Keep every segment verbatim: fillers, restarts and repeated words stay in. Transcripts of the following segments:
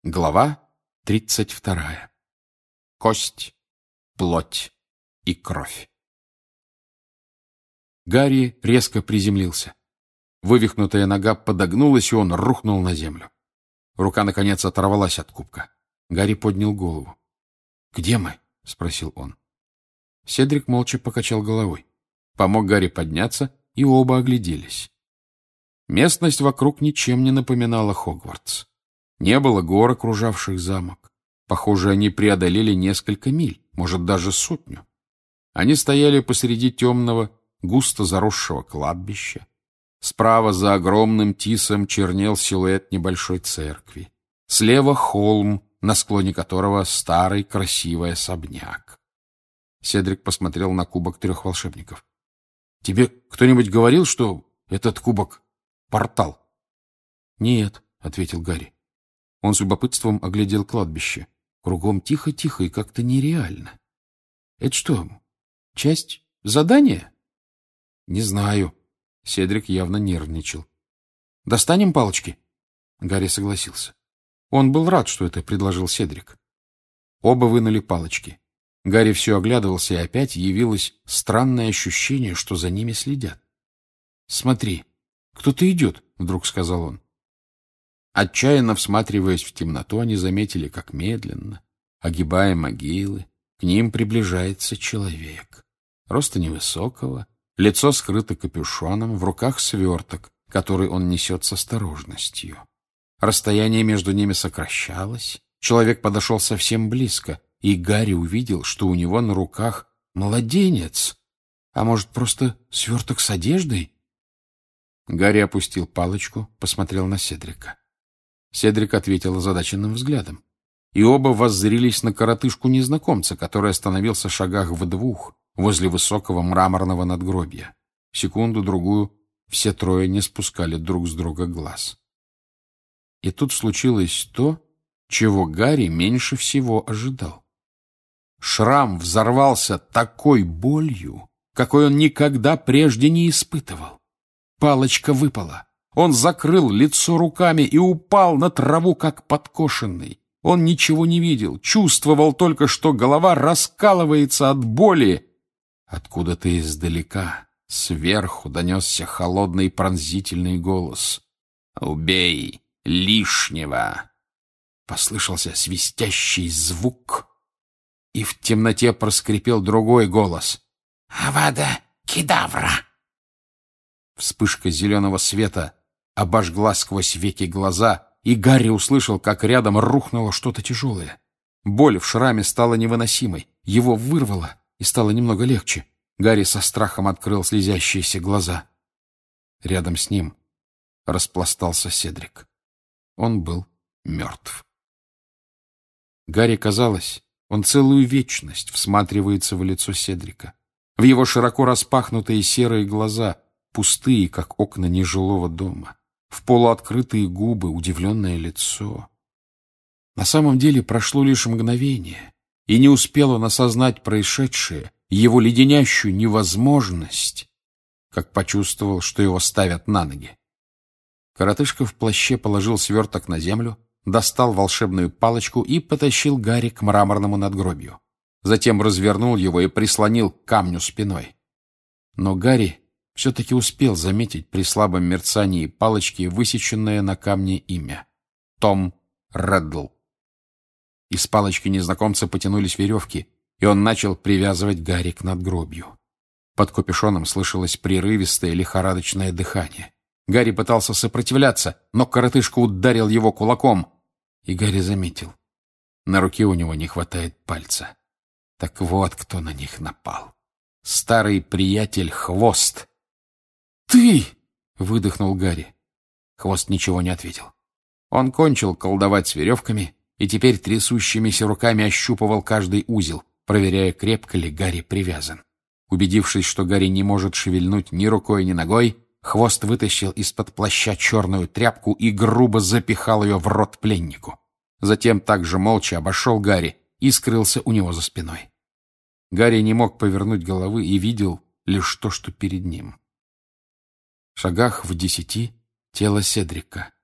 Глава тридцать вторая. Кость, плоть и кровь. Гарри резко приземлился. Вывихнутая нога подогнулась, и он рухнул на землю. Рука, наконец, оторвалась от кубка. Гарри поднял голову. «Где мы?» — спросил он. Седрик молча покачал головой. Помог Гарри подняться, и оба огляделись. Местность вокруг ничем не напоминала Хогвартс. Не было гор, окружавших замок. Похоже, они преодолели несколько миль, может, даже сотню. Они стояли посреди темного, густо заросшего кладбища. Справа за огромным тисом чернел силуэт небольшой церкви. Слева холм, на склоне которого старый красивый особняк. Седрик посмотрел на кубок трех волшебников. — Тебе кто-нибудь говорил, что этот кубок — портал? — Нет, — ответил Гарри. Он с любопытством оглядел кладбище. Кругом тихо-тихо и как-то нереально. — Это что, часть задания? — Не знаю. Седрик явно нервничал. — Достанем палочки? Гарри согласился. Он был рад, что это предложил Седрик. Оба вынули палочки. Гарри все оглядывался, и опять явилось странное ощущение, что за ними следят. — Смотри, кто-то идет, — вдруг сказал он. Отчаянно всматриваясь в темноту, они заметили, как медленно, огибая могилы, к ним приближается человек. Роста невысокого, лицо скрыто капюшоном, в руках сверток, который он несет с осторожностью. Расстояние между ними сокращалось, человек подошел совсем близко, и Гарри увидел, что у него на руках младенец, а может, просто сверток с одеждой? Гарри опустил палочку, посмотрел на Седрика. Седрик ответил озадаченным взглядом. И оба воззрились на коротышку-незнакомца, который остановился в шагах в двух возле высокого мраморного надгробия. Секунду-другую все трое не спускали друг с друга глаз. И тут случилось то, чего Гарри меньше всего ожидал. Шрам взорвался такой болью, какой он никогда прежде не испытывал. Палочка выпала. Он закрыл лицо руками и упал на траву, как подкошенный. Он ничего не видел, чувствовал только, что голова раскалывается от боли. Откуда-то издалека, сверху, донесся холодный пронзительный голос. «Убей лишнего!» Послышался свистящий звук, и в темноте проскрипел другой голос. «Авада Кедавра!» Вспышка зеленого света обожгла сквозь веки глаза, и Гарри услышал, как рядом рухнуло что-то тяжелое. Боль в шраме стала невыносимой. Его вырвало, и стало немного легче. Гарри со страхом открыл слезящиеся глаза. Рядом с ним распластался Седрик. Он был мертв. Гарри казалось, он целую вечность всматривается в лицо Седрика. В его широко распахнутые серые глаза, пустые, как окна нежилого дома, в полуоткрытые губы, удивленное лицо. На самом деле прошло лишь мгновение, и не успел он осознать происшедшее, его леденящую невозможность, как почувствовал, что его ставят на ноги. Коротышка в плаще положил сверток на землю, достал волшебную палочку и потащил Гарри к мраморному надгробию. Затем развернул его и прислонил к камню спиной. Но Гарри все-таки успел заметить при слабом мерцании палочки высеченное на камне имя — Том Реддл. Из палочки незнакомца потянулись веревки, и он начал привязывать Гарри к надгробию. Под капюшоном слышалось прерывистое лихорадочное дыхание. Гарри пытался сопротивляться, но коротышка ударил его кулаком, и Гарри заметил. На руке у него не хватает пальца. Так вот кто на них напал. Старый приятель Хвост. «Ты!» — выдохнул Гарри. Хвост ничего не ответил. Он кончил колдовать с веревками и теперь трясущимися руками ощупывал каждый узел, проверяя, крепко ли Гарри привязан. Убедившись, что Гарри не может шевельнуть ни рукой, ни ногой, Хвост вытащил из-под плаща черную тряпку и грубо запихал ее в рот пленнику. Затем также молча обошел Гарри и скрылся у него за спиной. Гарри не мог повернуть головы и видел лишь то, что перед ним. В шагах в десяти тело Седрика.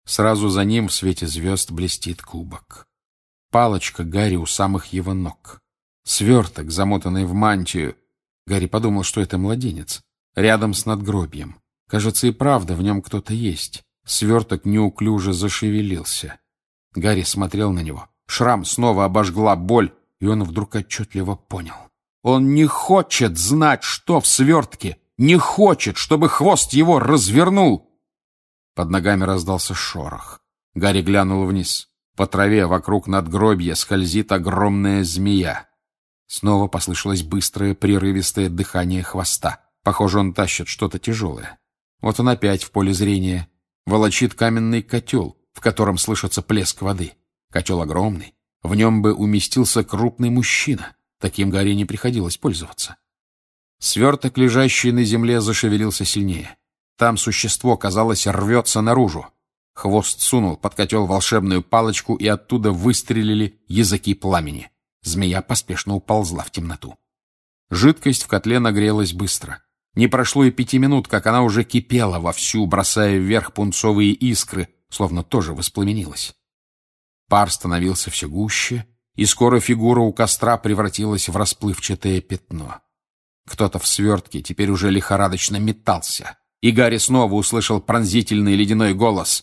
Сразу за ним в свете звезд блестит кубок. Палочка Гарри у самых его ног. Сверток, замотанный в мантию. Гарри подумал, что это младенец. Рядом с надгробием. Кажется, и правда, в нем кто-то есть. Сверток неуклюже зашевелился. Гарри смотрел на него. Шрам снова обожгла боль, и он вдруг отчетливо понял. Он не хочет знать, что в свертке. Не хочет, чтобы хвост его развернул. Под ногами раздался шорох. Гарри глянул вниз. По траве вокруг надгробья скользит огромная змея. Снова послышалось быстрое, прерывистое дыхание хвоста. Похоже, он тащит что-то тяжелое. Вот он опять в поле зрения. Волочит каменный котел, в котором слышится плеск воды. Котел огромный. В нем бы уместился крупный мужчина. Таким Гарри не приходилось пользоваться. Сверток, лежащий на земле, зашевелился сильнее. Там существо, казалось, рвется наружу. Хвост сунул под котел волшебную палочку, и оттуда выстрелили языки пламени. Змея поспешно уползла в темноту. Жидкость в котле нагрелась быстро. Не прошло и пяти минут, как она уже кипела вовсю, бросая вверх пунцовые искры, словно тоже воспламенилась. Пар становился все гуще, и скоро фигура у костра превратилась в расплывчатое пятно. Кто-то в свертке теперь уже лихорадочно метался, и Гарри снова услышал пронзительный ледяной голос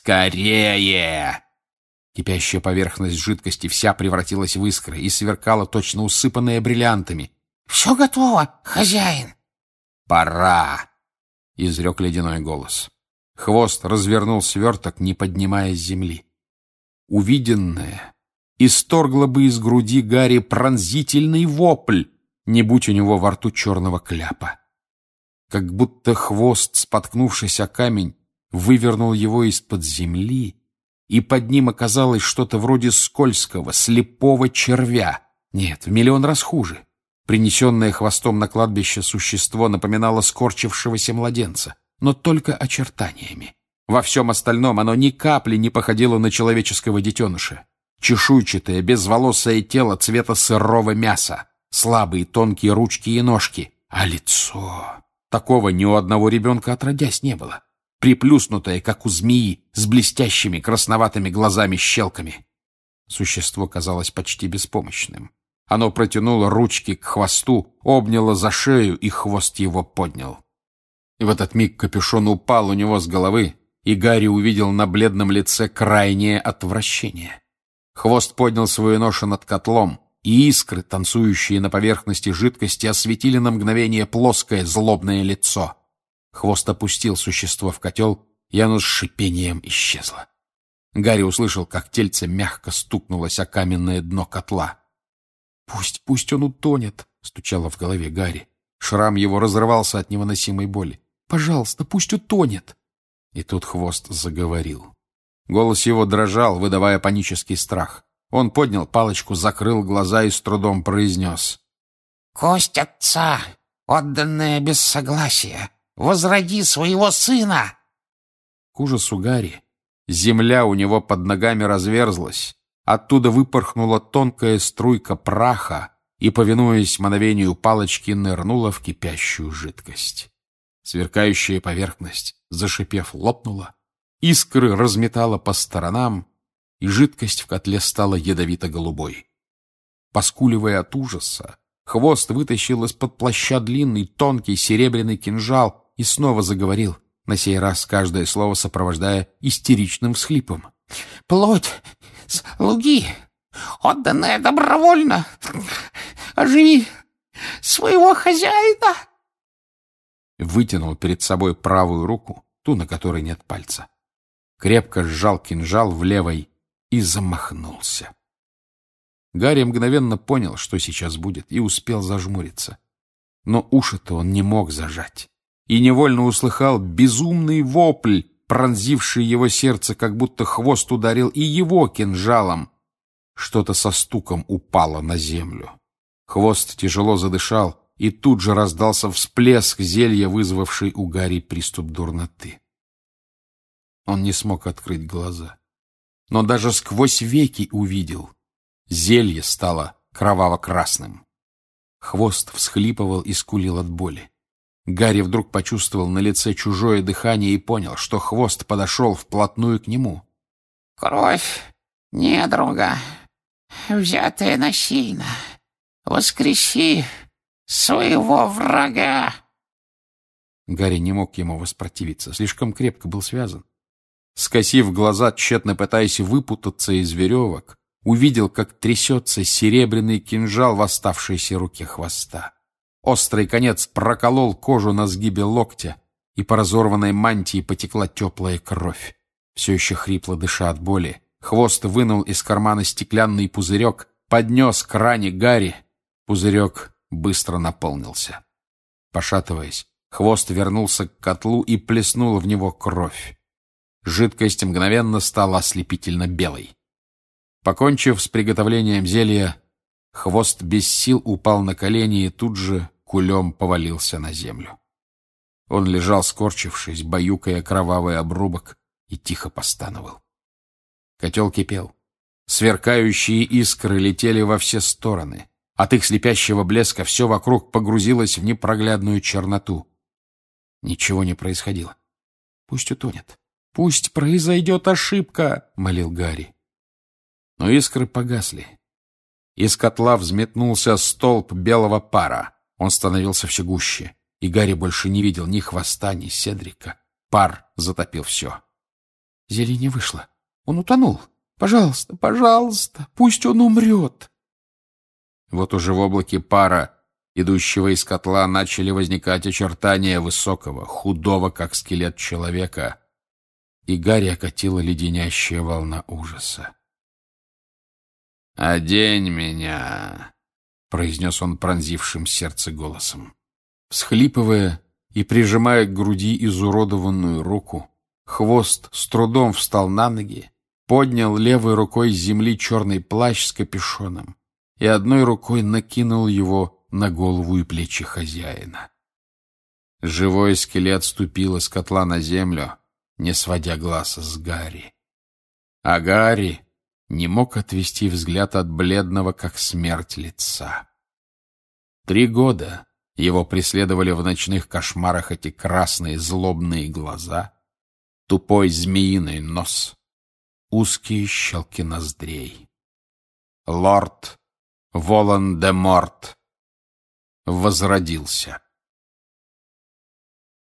«Скорее!». Кипящая поверхность жидкости вся превратилась в искры и сверкала, точно усыпанная бриллиантами. «Все готово, хозяин!» «Пора!» — изрек ледяной голос. Хвост развернул сверток, не поднимая с земли. Увиденное исторгло бы из груди Гарри пронзительный вопль, не будь у него во рту черного кляпа. Как будто хвост, споткнувшись о камень, вывернул его из-под земли, и под ним оказалось что-то вроде скользкого, слепого червя. Нет, в миллион раз хуже. Принесенное хвостом на кладбище существо напоминало скорчившегося младенца, но только очертаниями. Во всем остальном оно ни капли не походило на человеческого детеныша. Чешуйчатое, безволосое тело цвета сырого мяса, слабые тонкие ручки и ножки, а лицо... Такого ни у одного ребенка отродясь не было. Приплюснутое, как у змеи, с блестящими красноватыми глазами-щелками. Существо казалось почти беспомощным. Оно протянуло ручки к хвосту, обняло за шею, и хвост его поднял. И в этот миг капюшон упал у него с головы, и Гарри увидел на бледном лице крайнее отвращение. Хвост поднял свою ношу над котлом, и искры, танцующие на поверхности жидкости, осветили на мгновение плоское злобное лицо. Хвост опустил существо в котел, и оно с шипением исчезло. Гарри услышал, как тельце мягко стукнулось о каменное дно котла. «Пусть, пусть он утонет!» — стучало в голове Гарри. Шрам его разрывался от невыносимой боли. «Пожалуйста, пусть утонет!» И тут хвост заговорил. Голос его дрожал, выдавая панический страх. Он поднял палочку, закрыл глаза и с трудом произнес: «Кость отца, отданная без согласия, возроди своего сына!» К ужасу Гарри земля у него под ногами разверзлась, оттуда выпорхнула тонкая струйка праха и, повинуясь мановению палочки, нырнула в кипящую жидкость. Сверкающая поверхность, зашипев, лопнула, искры разметала по сторонам, и жидкость в котле стала ядовито-голубой. Поскуливая от ужаса, хвост вытащил из-под плаща длинный, тонкий серебряный кинжал и снова заговорил, на сей раз каждое слово сопровождая истеричным всхлипом. «Плоть слуги, отданная добровольно, оживи своего хозяина!» Вытянул перед собой правую руку, ту, на которой нет пальца. Крепко сжал кинжал в левой и замахнулся. Гарри мгновенно понял, что сейчас будет, и успел зажмуриться. Но уши-то он не мог зажать, и невольно услыхал безумный вопль, пронзивший его сердце, как будто хвост ударил и его кинжалом. Что-то со стуком упало на землю. Хвост тяжело задышал, и тут же раздался всплеск зелья, вызвавший у Гарри приступ дурноты. Он не смог открыть глаза, но даже сквозь веки увидел. Зелье стало кроваво-красным. Хвост всхлипывал и скулил от боли. Гарри вдруг почувствовал на лице чужое дыхание и понял, что хвост подошел вплотную к нему. «Кровь недруга, взятая насильно. Воскреси своего врага!» Гарри не мог ему воспротивиться, слишком крепко был связан. Скосив глаза, тщетно пытаясь выпутаться из веревок, увидел, как трясется серебряный кинжал в оставшейся руке хвоста. Острый конец проколол кожу на сгибе локтя, и по разорванной мантии потекла теплая кровь. Все еще хрипло дыша от боли, хвост вынул из кармана стеклянный пузырек, поднес к ране Гарри. Пузырек быстро наполнился. Пошатываясь, хвост вернулся к котлу и плеснул в него кровь. Жидкость мгновенно стала ослепительно белой. Покончив с приготовлением зелья, хвост без сил упал на колени и тут же кулем повалился на землю. Он лежал, скорчившись, баюкая кровавый обрубок, и тихо постановал. Котел кипел. Сверкающие искры летели во все стороны. От их слепящего блеска все вокруг погрузилось в непроглядную черноту. Ничего не происходило. «Пусть утонет. Пусть произойдет ошибка!» — молил Гарри. Но искры погасли. Из котла взметнулся столб белого пара. Он становился все гуще, и Гарри больше не видел ни хвоста, ни Седрика. Пар затопил все. Зелье не вышло. Он утонул. «Пожалуйста, пожалуйста, пусть он умрет!» Вот уже в облаке пара, идущего из котла, начали возникать очертания высокого, худого, как скелет человека, и Гарри окатила леденящая волна ужаса. «Одень меня!» — произнес он пронзившим сердце голосом. Всхлипывая и прижимая к груди изуродованную руку, хвост с трудом встал на ноги, поднял левой рукой с земли черный плащ с капюшоном и одной рукой накинул его на голову и плечи хозяина. Живой скелет ступил из котла на землю, не сводя глаз с Гарри. А Гарри не мог отвести взгляд от бледного, как смерть, лица. Три года его преследовали в ночных кошмарах эти красные злобные глаза, тупой змеиный нос, узкие щелки ноздрей. Лорд Волан-де-Морт возродился.